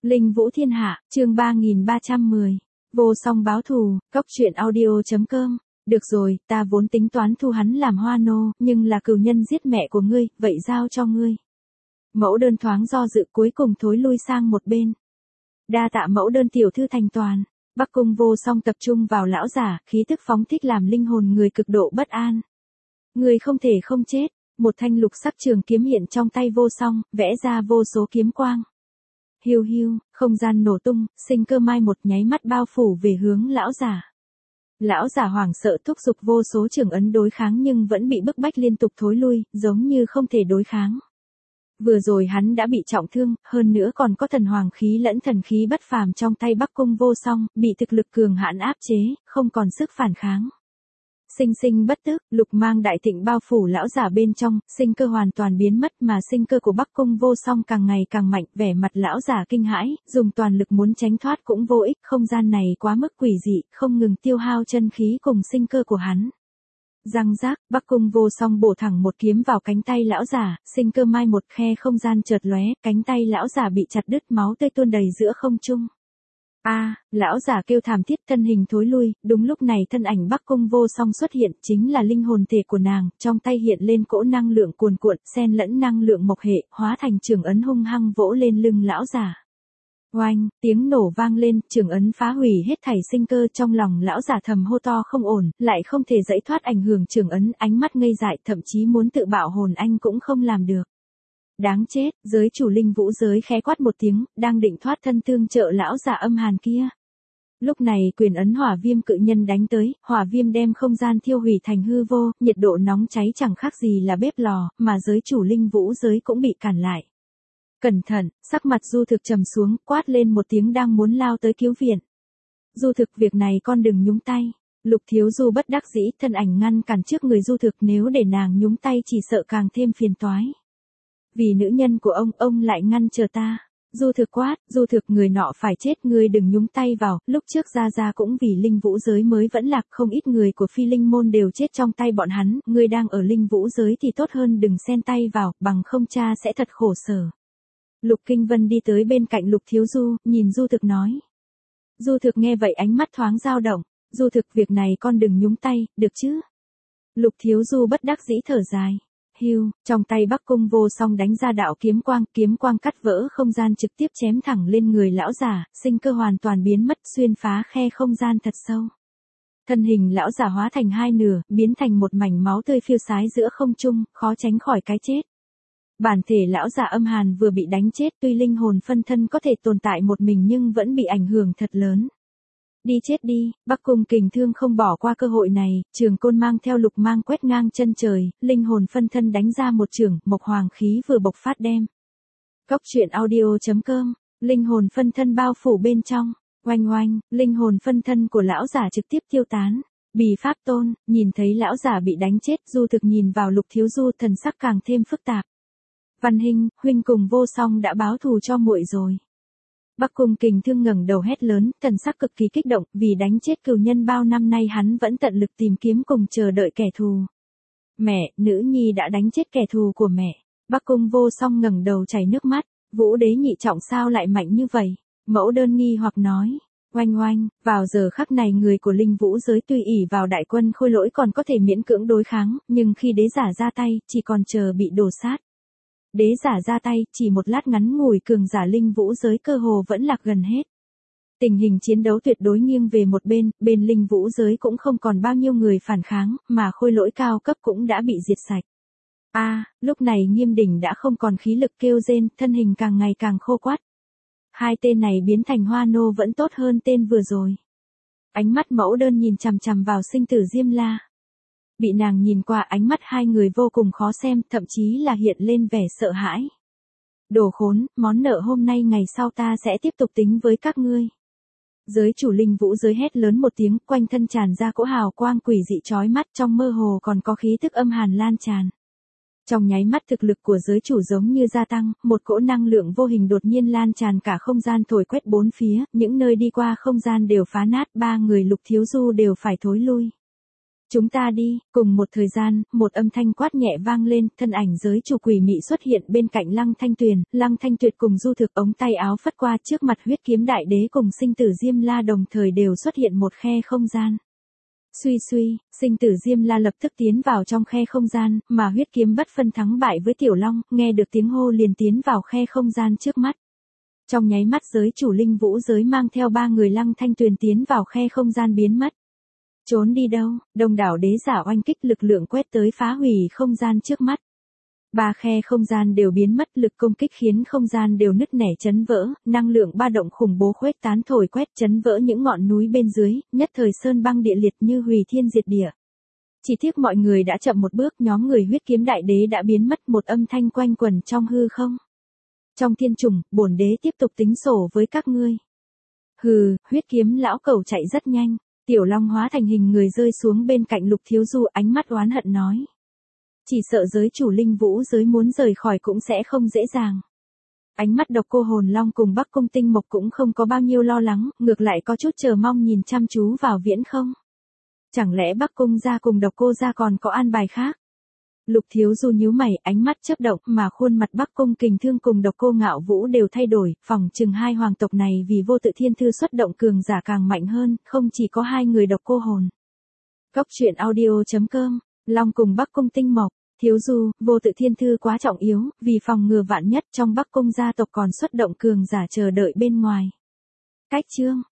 Linh Vũ Thiên Hạ, chương 3310. Vô song báo thù, Cóc truyện audio.com. Được rồi, ta vốn tính toán thu hắn làm hoa nô, nhưng là cừu nhân giết mẹ của ngươi, vậy giao cho ngươi. Mẫu đơn thoáng do dự cuối cùng thối lui sang một bên. Đa tạ mẫu đơn tiểu thư thành toàn. Bắc Cung Vô Song tập trung vào lão giả, khí tức phóng thích làm linh hồn người cực độ bất an. Người không thể không chết. Một thanh lục sắc trường kiếm hiện trong tay Vô Song, vẽ ra vô số kiếm quang. Hiu hiu, không gian nổ tung, sinh cơ mai một nháy mắt bao phủ về hướng lão giả. Lão giả hoảng sợ thúc giục vô số trường ấn đối kháng nhưng vẫn bị bức bách liên tục thối lui, giống như không thể đối kháng. Vừa rồi hắn đã bị trọng thương, hơn nữa còn có thần hoàng khí lẫn thần khí bất phàm trong tay Bắc Cung Vô Song, bị thực lực cường hãn áp chế, không còn sức phản kháng. Sinh sinh bất tức, lục mang đại thịnh bao phủ lão giả bên trong, sinh cơ hoàn toàn biến mất mà sinh cơ của Bắc Cung Vô Song càng ngày càng mạnh, vẻ mặt lão giả kinh hãi, dùng toàn lực muốn tránh thoát cũng vô ích, không gian này quá mức quỷ dị, không ngừng tiêu hao chân khí cùng sinh cơ của hắn. Răng rác, Bắc Cung Vô Song bổ thẳng một kiếm vào cánh tay lão giả, sinh cơ mai một khe không gian chợt lóe, cánh tay lão giả bị chặt đứt, máu tươi tuôn đầy giữa không trung. Lão giả kêu thảm thiết, thân hình thối lui, đúng lúc này thân ảnh Bắc Cung Vô Song xuất hiện, chính là linh hồn thể của nàng, trong tay hiện lên cỗ năng lượng cuồn cuộn, xen lẫn năng lượng mộc hệ, hóa thành trường ấn hung hăng vỗ lên lưng lão giả. Oanh, tiếng nổ vang lên, trường ấn phá hủy hết thảy sinh cơ, trong lòng lão giả thầm hô to không ổn, lại không thể dãy thoát ảnh hưởng trường ấn, ánh mắt ngây dại, thậm chí muốn tự bạo hồn anh cũng không làm được. Đáng chết, giới chủ linh vũ giới khẽ quát một tiếng, đang định thoát thân tương trợ lão giả âm hàn kia. Lúc này quyền ấn hỏa viêm cự nhân đánh tới, hỏa viêm đem không gian thiêu hủy thành hư vô, nhiệt độ nóng cháy chẳng khác gì là bếp lò, mà giới chủ linh vũ giới cũng bị cản lại. Cẩn thận, sắc mặt Du Thực trầm xuống, quát lên một tiếng đang muốn lao tới cứu viện. Du Thực, việc này con đừng nhúng tay. Lục Thiếu Du bất đắc dĩ, thân ảnh ngăn cản trước người Du Thực, nếu để nàng nhúng tay chỉ sợ càng thêm phiền toái. Vì nữ nhân của ông lại ngăn chờ ta. Du Thực quát, Du Thực, người nọ phải chết, ngươi đừng nhúng tay vào, lúc trước Gia cũng vì linh vũ giới mới vẫn lạc, không ít người của phi linh môn đều chết trong tay bọn hắn, ngươi đang ở linh vũ giới thì tốt hơn đừng xen tay vào, bằng không cha sẽ thật khổ sở. Lục Kinh Vân đi tới bên cạnh Lục Thiếu Du, nhìn Du Thực nói. Du Thực nghe vậy ánh mắt thoáng dao động, Du Thực, việc này con đừng nhúng tay, được chứ? Lục Thiếu Du bất đắc dĩ thở dài. Hiu, trong tay Bắc Cung Vô Song đánh ra đạo kiếm quang cắt vỡ không gian trực tiếp chém thẳng lên người lão giả, sinh cơ hoàn toàn biến mất, xuyên phá khe không gian thật sâu. Thân hình lão giả hóa thành hai nửa, biến thành một mảnh máu tươi phiêu sái giữa không trung, khó tránh khỏi cái chết. Bản thể lão giả âm hàn vừa bị đánh chết, tuy linh hồn phân thân có thể tồn tại một mình nhưng vẫn bị ảnh hưởng thật lớn. Đi chết đi, Bắc Cung Kình Thương không bỏ qua cơ hội này, trường côn mang theo lục mang quét ngang chân trời, linh hồn phân thân đánh ra một chưởng, mộc hoàng khí vừa bộc phát đem. Cóc truyện audio.com, linh hồn phân thân bao phủ bên trong, oanh oanh, linh hồn phân thân của lão giả trực tiếp tiêu tán. Bì Pháp Tôn, nhìn thấy lão giả bị đánh chết, Du Thực nhìn vào Lục Thiếu Du, thần sắc càng thêm phức tạp. Văn Hinh, huynh cùng Vô Song đã báo thù cho muội rồi. Bắc Cung Kình Thương ngẩng đầu hét lớn, thần sắc cực kỳ kích động, vì đánh chết cừu nhân bao năm nay hắn vẫn tận lực tìm kiếm cùng chờ đợi kẻ thù. Mẹ, nữ nhi đã đánh chết kẻ thù của mẹ. Bắc Cung Vô Song ngẩng đầu chảy nước mắt, Vũ đế nhị trọng sao lại mạnh như vậy? Mẫu đơn nghi hoặc nói. Oanh oanh, vào giờ khắc này người của linh vũ giới tuy ỷ vào đại quân khôi lỗi còn có thể miễn cưỡng đối kháng, nhưng khi đế giả ra tay, chỉ còn chờ bị đổ sát. Đế giả ra tay, chỉ một lát ngắn ngủi cường giả linh vũ giới cơ hồ vẫn lạc gần hết. Tình hình chiến đấu tuyệt đối nghiêng về một bên, bên linh vũ giới cũng không còn bao nhiêu người phản kháng, mà khôi lỗi cao cấp cũng đã bị diệt sạch. Lúc này Nghiêm Đỉnh đã không còn khí lực kêu rên, thân hình càng ngày càng khô quắt. Hai tên này biến thành hoa nô vẫn tốt hơn tên vừa rồi. Ánh mắt mẫu đơn nhìn chằm chằm vào sinh tử Diêm La. Bị nàng nhìn qua, ánh mắt hai người vô cùng khó xem, thậm chí là hiện lên vẻ sợ hãi. Đồ khốn, món nợ hôm nay ngày sau ta sẽ tiếp tục tính với các ngươi. Giới chủ linh vũ giới hét lớn một tiếng, quanh thân tràn ra cỗ hào quang quỷ dị chói mắt, trong mơ hồ còn có khí tức âm hàn lan tràn. Trong nháy mắt thực lực của giới chủ giống như gia tăng, một cỗ năng lượng vô hình đột nhiên lan tràn cả không gian thổi quét bốn phía, những nơi đi qua không gian đều phá nát, ba người Lục Thiếu Du đều phải thối lui. Chúng ta đi, cùng một thời gian, một âm thanh quát nhẹ vang lên, thân ảnh giới chủ quỷ mị xuất hiện bên cạnh Lăng Thanh Tuyền, Lăng Thanh Tuyệt cùng Du Thực ống tay áo phất qua trước mặt huyết kiếm đại đế cùng sinh tử Diêm La đồng thời đều xuất hiện một khe không gian. Suy suy, sinh tử Diêm La lập tức tiến vào trong khe không gian, mà huyết kiếm bất phân thắng bại với Tiểu Long, nghe được tiếng hô liền tiến vào khe không gian trước mắt. Trong nháy mắt giới chủ linh vũ giới mang theo 3 người Lăng Thanh Tuyền tiến vào khe không gian biến mất. Trốn đi đâu, đông đảo đế giả oanh kích lực lượng quét tới phá hủy không gian trước mắt. 3 khe không gian đều biến mất, lực công kích khiến không gian đều nứt nẻ chấn vỡ, năng lượng ba động khủng bố khuếch tán thổi quét chấn vỡ những ngọn núi bên dưới, nhất thời sơn băng địa liệt như hủy thiên diệt địa. Chỉ tiếc mọi người đã chậm một bước, nhóm người huyết kiếm đại đế đã biến mất, một âm thanh quanh quẩn trong hư không. Trong thiên trùng, bổn đế tiếp tục tính sổ với các ngươi. Hừ, huyết kiếm lão cẩu chạy rất nhanh. Tiểu Long hóa thành hình người rơi xuống bên cạnh Lục Thiếu Du, ánh mắt oán hận nói. Chỉ sợ giới chủ linh vũ giới muốn rời khỏi cũng sẽ không dễ dàng. Ánh mắt Độc Cô Hồn Long cùng Bắc Cung Tinh Mộc cũng không có bao nhiêu lo lắng, ngược lại có chút chờ mong nhìn chăm chú vào Viễn Không. Chẳng lẽ Bắc Cung gia cùng Độc Cô gia còn có an bài khác? Lục Thiếu Du nhíu mày, ánh mắt chớp động, mà khuôn mặt Bắc Cung Kình Thương cùng Độc Cô Ngạo Vũ đều thay đổi, phỏng chừng hai hoàng tộc này vì vô tự thiên thư xuất động cường giả càng mạnh hơn, không chỉ có hai người Độc Cô Hồn. Góc truyện audio.com, Long cùng Bắc Cung Tinh Mộc, Thiếu Du, vô tự thiên thư quá trọng yếu, vì phòng ngừa vạn nhất trong Bắc Cung gia tộc còn xuất động cường giả chờ đợi bên ngoài. Cách chương